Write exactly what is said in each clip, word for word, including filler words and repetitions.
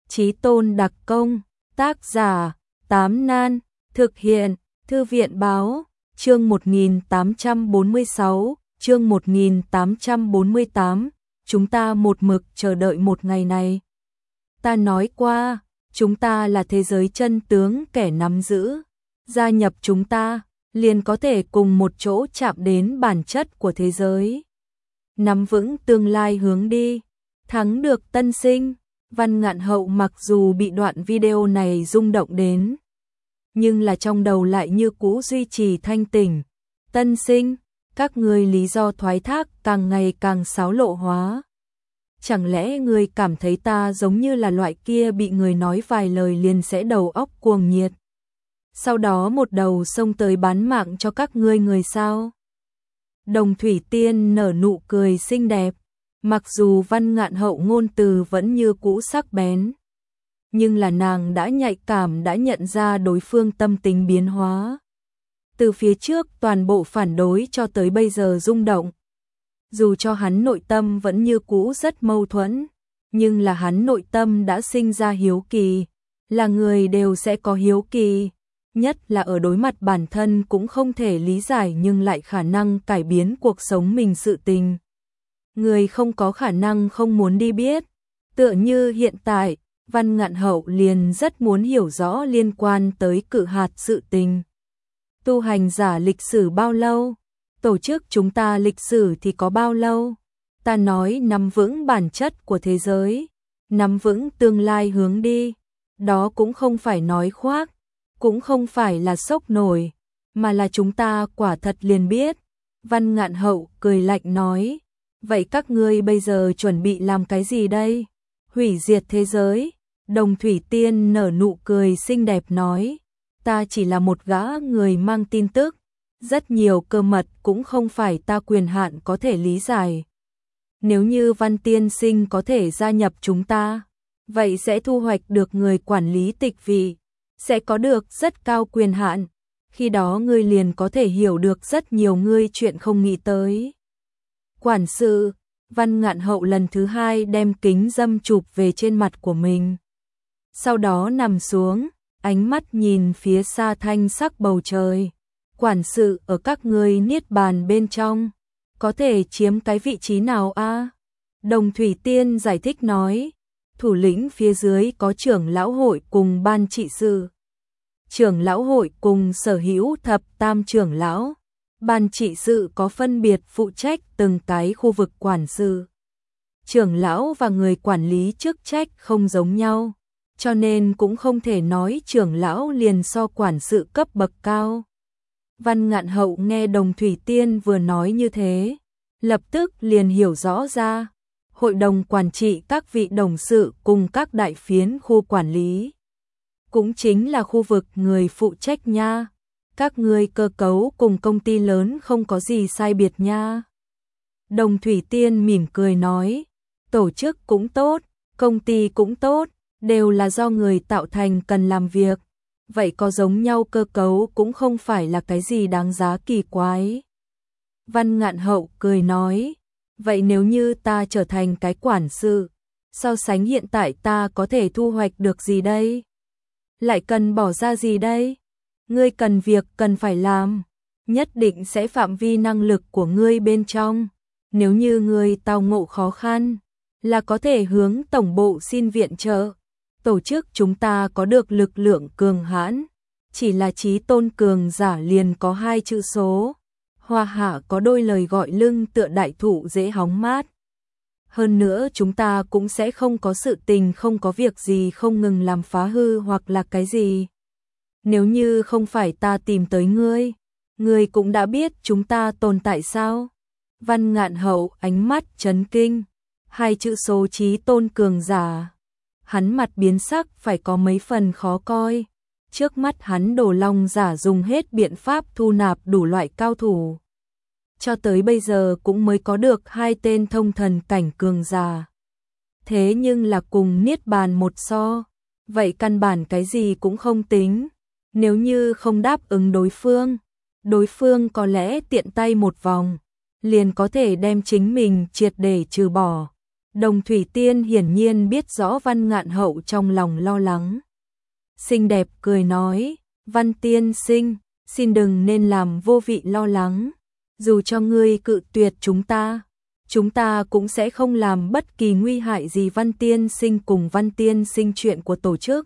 Chí Tôn đặc công, tác giả, Tám Nan, thực hiện, Thư viện báo, chương một nghìn tám trăm bốn mươi sáu, chương một nghìn tám trăm bốn mươi tám, chúng ta một mực chờ đợi một ngày này. Ta nói qua, chúng ta là thế giới chân tướng kẻ nắm giữ, gia nhập chúng ta, liền có thể cùng một chỗ chạm đến bản chất của thế giới. Nắm vững tương lai hướng đi, thắng được tân sinh. Văn Ngạn Hậu mặc dù bị đoạn video này rung động đến, nhưng là trong đầu lại như cũ duy trì thanh tỉnh. Tân sinh, các ngươi lý do thoái thác càng ngày càng xáo lộ hóa. Chẳng lẽ ngươi cảm thấy ta giống như là loại kia bị người nói vài lời liền sẽ đầu óc cuồng nhiệt, sau đó một đầu xông tới bán mạng cho các ngươi người sao? Đồng Thủy Tiên nở nụ cười xinh đẹp. Mặc dù Văn Ngạn Hậu ngôn từ vẫn như cũ sắc bén, nhưng là nàng đã nhạy cảm đã nhận ra đối phương tâm tính biến hóa. Từ phía trước toàn bộ phản đối cho tới bây giờ rung động. Dù cho hắn nội tâm vẫn như cũ rất mâu thuẫn, nhưng là hắn nội tâm đã sinh ra hiếu kỳ. Là người đều sẽ có hiếu kỳ, nhất là ở đối mặt bản thân cũng không thể lý giải nhưng lại khả năng cải biến cuộc sống mình sự tình. Người không có khả năng không muốn đi biết. Tựa như hiện tại, Văn Ngạn Hậu liền rất muốn hiểu rõ liên quan tới cự hạt sự tình. Tu hành giả lịch sử bao lâu? Tổ chức chúng ta lịch sử thì có bao lâu? Ta nói nắm vững bản chất của thế giới, nắm vững tương lai hướng đi. Đó cũng không phải nói khoác, cũng không phải là sốc nổi, mà là chúng ta quả thật liền biết. Văn Ngạn Hậu cười lạnh nói. Vậy các ngươi bây giờ chuẩn bị làm cái gì đây? Hủy diệt thế giới? Đồng Thủy Tiên nở nụ cười xinh đẹp nói. Ta chỉ là một gã người mang tin tức. Rất nhiều cơ mật cũng không phải ta quyền hạn có thể lý giải. Nếu như Văn tiên sinh có thể gia nhập chúng ta, vậy sẽ thu hoạch được người quản lý tịch vị, sẽ có được rất cao quyền hạn. Khi đó ngươi liền có thể hiểu được rất nhiều ngươi chuyện không nghĩ tới. Quản sự, Văn Ngạn Hậu lần thứ hai đem kính dâm chụp về trên mặt của mình. Sau đó nằm xuống, ánh mắt nhìn phía xa thanh sắc bầu trời. Quản sự ở các ngươi niết bàn bên trong, có thể chiếm cái vị trí nào a? Đồng Thủy Tiên giải thích nói, thủ lĩnh phía dưới có trưởng lão hội cùng ban trị sự. Trưởng lão hội cùng sở hữu thập tam trưởng lão. Ban trị sự có phân biệt phụ trách từng cái khu vực quản sự. Trưởng lão và người quản lý chức trách không giống nhau, cho nên cũng không thể nói trưởng lão liền so quản sự cấp bậc cao. Văn Ngạn Hậu nghe Đồng Thủy Tiên vừa nói như thế, lập tức liền hiểu rõ ra. Hội đồng quản trị các vị đồng sự cùng các đại phiến khu quản lý, cũng chính là khu vực người phụ trách nha. Các ngươi cơ cấu cùng công ty lớn không có gì sai biệt nha. Đồng Thủy Tiên mỉm cười nói, tổ chức cũng tốt, công ty cũng tốt, đều là do người tạo thành cần làm việc. Vậy có giống nhau cơ cấu cũng không phải là cái gì đáng giá kỳ quái. Văn Ngạn Hậu cười nói, vậy nếu như ta trở thành cái quản sự, so sánh hiện tại ta có thể thu hoạch được gì đây? Lại cần bỏ ra gì đây? Ngươi cần việc cần phải làm, nhất định sẽ phạm vi năng lực của ngươi bên trong. Nếu như ngươi tao ngộ khó khăn, là có thể hướng tổng bộ xin viện trợ. Tổ chức chúng ta có được lực lượng cường hãn, chỉ là chí tôn cường giả liền có hai chữ số. Hoa hạ có đôi lời gọi lưng tựa đại thụ dễ hóng mát. Hơn nữa chúng ta cũng sẽ không có sự tình không có việc gì không ngừng làm phá hư hoặc là cái gì. Nếu như không phải ta tìm tới ngươi, ngươi cũng đã biết chúng ta tồn tại sao? Văn Ngạn Hậu ánh mắt chấn kinh, hai chữ số chí tôn cường giả. Hắn mặt biến sắc phải có mấy phần khó coi. Trước mắt hắn Đồ Long giả dùng hết biện pháp thu nạp đủ loại cao thủ. Cho tới bây giờ cũng mới có được hai tên thông thần cảnh cường giả. Thế nhưng là cùng niết bàn một so, vậy căn bản cái gì cũng không tính. Nếu như không đáp ứng đối phương, đối phương có lẽ tiện tay một vòng, liền có thể đem chính mình triệt để trừ bỏ. Đồng Thủy Tiên hiển nhiên biết rõ Văn Ngạn Hậu trong lòng lo lắng. Xinh đẹp cười nói, Văn tiên sinh, xin đừng nên làm vô vị lo lắng. Dù cho ngươi cự tuyệt chúng ta, chúng ta cũng sẽ không làm bất kỳ nguy hại gì Văn tiên sinh cùng Văn tiên sinh chuyện của tổ chức.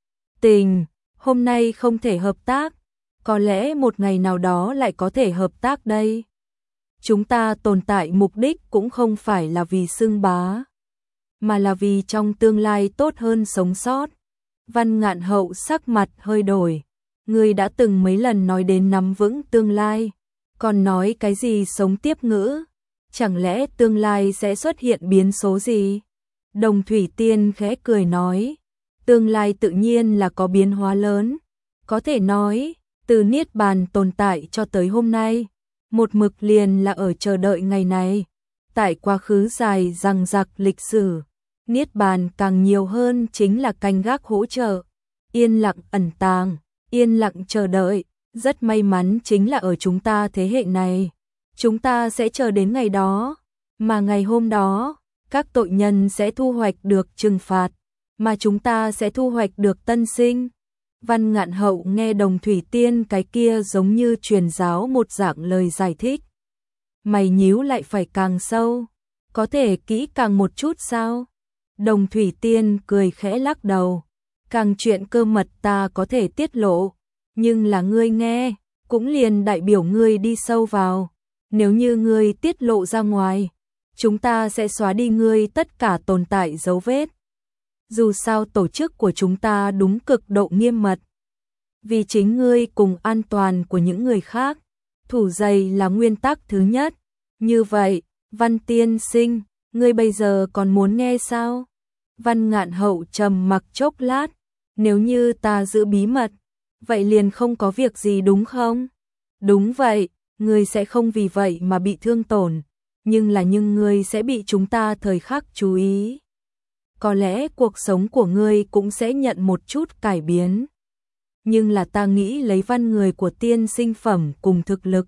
Tình, hôm nay không thể hợp tác, có lẽ một ngày nào đó lại có thể hợp tác đây. Chúng ta tồn tại mục đích cũng không phải là vì xưng bá, mà là vì trong tương lai tốt hơn sống sót. Văn Ngạn Hậu sắc mặt hơi đổi, ngươi đã từng mấy lần nói đến nắm vững tương lai, còn nói cái gì sống tiếp ngữ, chẳng lẽ tương lai sẽ xuất hiện biến số gì? Đồng Thủy Tiên khẽ cười nói, tương lai tự nhiên là có biến hóa lớn, có thể nói, từ Niết Bàn tồn tại cho tới hôm nay, một mực liền là ở chờ đợi ngày này. Tại quá khứ dài dằng dặc lịch sử, Niết Bàn càng nhiều hơn chính là canh gác hỗ trợ, yên lặng ẩn tàng, yên lặng chờ đợi. Rất may mắn chính là ở chúng ta thế hệ này, chúng ta sẽ chờ đến ngày đó, mà ngày hôm đó, các tội nhân sẽ thu hoạch được trừng phạt, mà chúng ta sẽ thu hoạch được tân sinh. Văn Ngạn Hậu nghe Đồng Thủy Tiên cái kia giống như truyền giáo một dạng lời giải thích. Mày nhíu lại phải càng sâu, có thể kỹ càng một chút sao? Đồng Thủy Tiên cười khẽ lắc đầu, càng chuyện cơ mật ta có thể tiết lộ, nhưng là ngươi nghe, cũng liền đại biểu ngươi đi sâu vào. Nếu như ngươi tiết lộ ra ngoài, chúng ta sẽ xóa đi ngươi tất cả tồn tại dấu vết. Dù sao tổ chức của chúng ta đúng cực độ nghiêm mật. Vì chính ngươi cùng an toàn của những người khác, thủ dày là nguyên tắc thứ nhất. Như vậy, Văn tiên sinh, ngươi bây giờ còn muốn nghe sao? Văn Ngạn Hậu trầm mặc chốc lát, nếu như ta giữ bí mật, vậy liền không có việc gì đúng không? Đúng vậy, ngươi sẽ không vì vậy mà bị thương tổn, nhưng là nhưng ngươi sẽ bị chúng ta thời khắc chú ý. Có lẽ cuộc sống của ngươi cũng sẽ nhận một chút cải biến. Nhưng là ta nghĩ lấy văn người của tiên sinh phẩm cùng thực lực,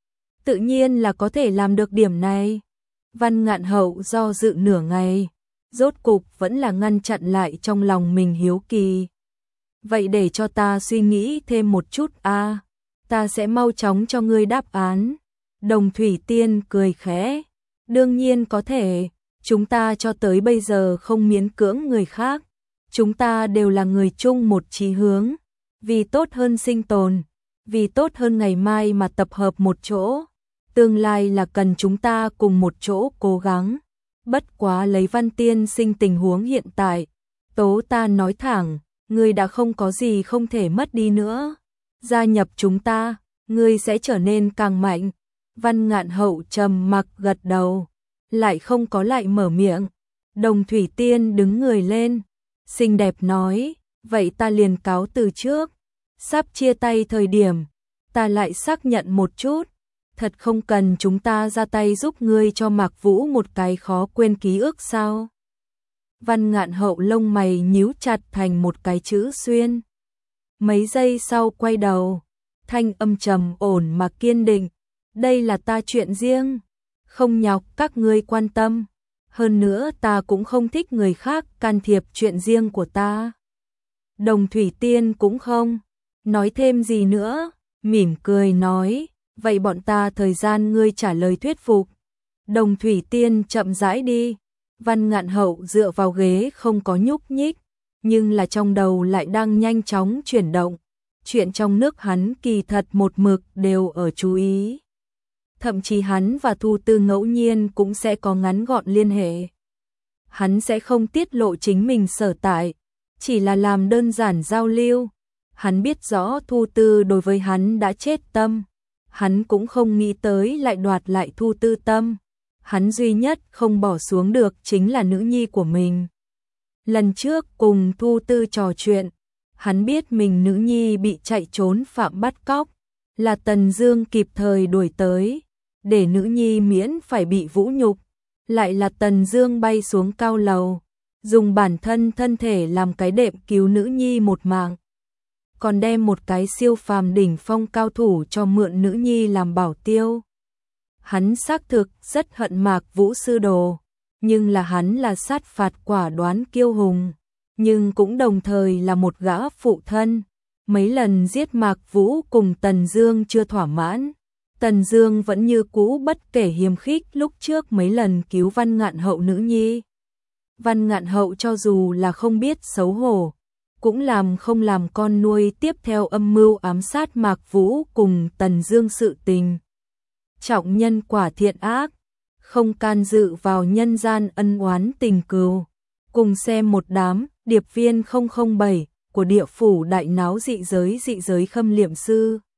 tự nhiên là có thể làm được điểm này. Văn Ngạn Hậu do dự nửa ngày, rốt cục vẫn là ngăn chặn lại trong lòng mình hiếu kỳ. Vậy để cho ta suy nghĩ thêm một chút a, à, ta sẽ mau chóng cho ngươi đáp án. Đồng Thủy Tiên cười khẽ, đương nhiên có thể, chúng ta cho tới bây giờ không miễn cưỡng người khác, chúng ta đều là người chung một chí hướng, vì tốt hơn sinh tồn, vì tốt hơn ngày mai mà tập hợp một chỗ, tương lai là cần chúng ta cùng một chỗ cố gắng. Bất quá lấy Văn tiên sinh tình huống hiện tại, tố ta nói thẳng, ngươi đã không có gì không thể mất đi nữa. Gia nhập chúng ta, ngươi sẽ trở nên càng mạnh. Văn Ngạn Hậu trầm mặc gật đầu, lại không có lại mở miệng. Đồng Thủy Tiên đứng người lên, xinh đẹp nói, vậy ta liền cáo từ trước. Sắp chia tay thời điểm, ta lại xác nhận một chút, thật không cần chúng ta ra tay giúp ngươi cho Mạc Vũ một cái khó quên ký ức sao? Văn Ngạn Hậu lông mày nhíu chặt thành một cái chữ xuyên. Mấy giây sau quay đầu, thanh âm trầm ổn mà kiên định, đây là ta chuyện riêng, không nhọc các ngươi quan tâm, hơn nữa ta cũng không thích người khác can thiệp chuyện riêng của ta. Đồng Thủy Tiên cũng không nói thêm gì nữa, mỉm cười nói, vậy bọn ta thời gian ngươi trả lời thuyết phục. Đồng Thủy Tiên chậm rãi đi. Văn Ngạn Hậu dựa vào ghế không có nhúc nhích, nhưng là trong đầu lại đang nhanh chóng chuyển động. Chuyện trong nước hắn kỳ thật một mực đều ở chú ý. Thậm chí hắn và Thu Tư ngẫu nhiên cũng sẽ có ngắn gọn liên hệ. Hắn sẽ không tiết lộ chính mình sở tại, chỉ là làm đơn giản giao lưu. Hắn biết rõ Thu Tư đối với hắn đã chết tâm, hắn cũng không nghĩ tới lại đoạt lại Thu Tư tâm. Hắn duy nhất không bỏ xuống được chính là nữ nhi của mình. Lần trước cùng Thu Tư trò chuyện, hắn biết mình nữ nhi bị chạy trốn phạm bắt cóc, là Tần Dương kịp thời đuổi tới, để nữ nhi miễn phải bị vũ nhục, lại là Tần Dương bay xuống cao lầu, dùng bản thân thân thể làm cái đệm cứu nữ nhi một mạng, còn đem một cái siêu phàm đỉnh phong cao thủ cho mượn nữ nhi làm bảo tiêu. Hắn xác thực rất hận Mạc Vũ sư đồ, nhưng là hắn là sát phạt quả đoán kiêu hùng, nhưng cũng đồng thời là một gã phụ thân. Mấy lần giết Mạc Vũ cùng Tần Dương chưa thỏa mãn, Tần Dương vẫn như cũ bất kể hiềm khích lúc trước mấy lần cứu Văn Ngạn Hậu nữ nhi. Văn Ngạn Hậu cho dù là không biết xấu hổ, cũng làm không làm con nuôi tiếp theo âm mưu ám sát Mạc Vũ cùng Tần Dương sự tình. Trọng nhân quả thiện ác, không can dự vào nhân gian ân oán tình cừu. Cùng xem một đám điệp viên không không bảy của địa phủ đại náo dị giới dị giới khâm liệm sư.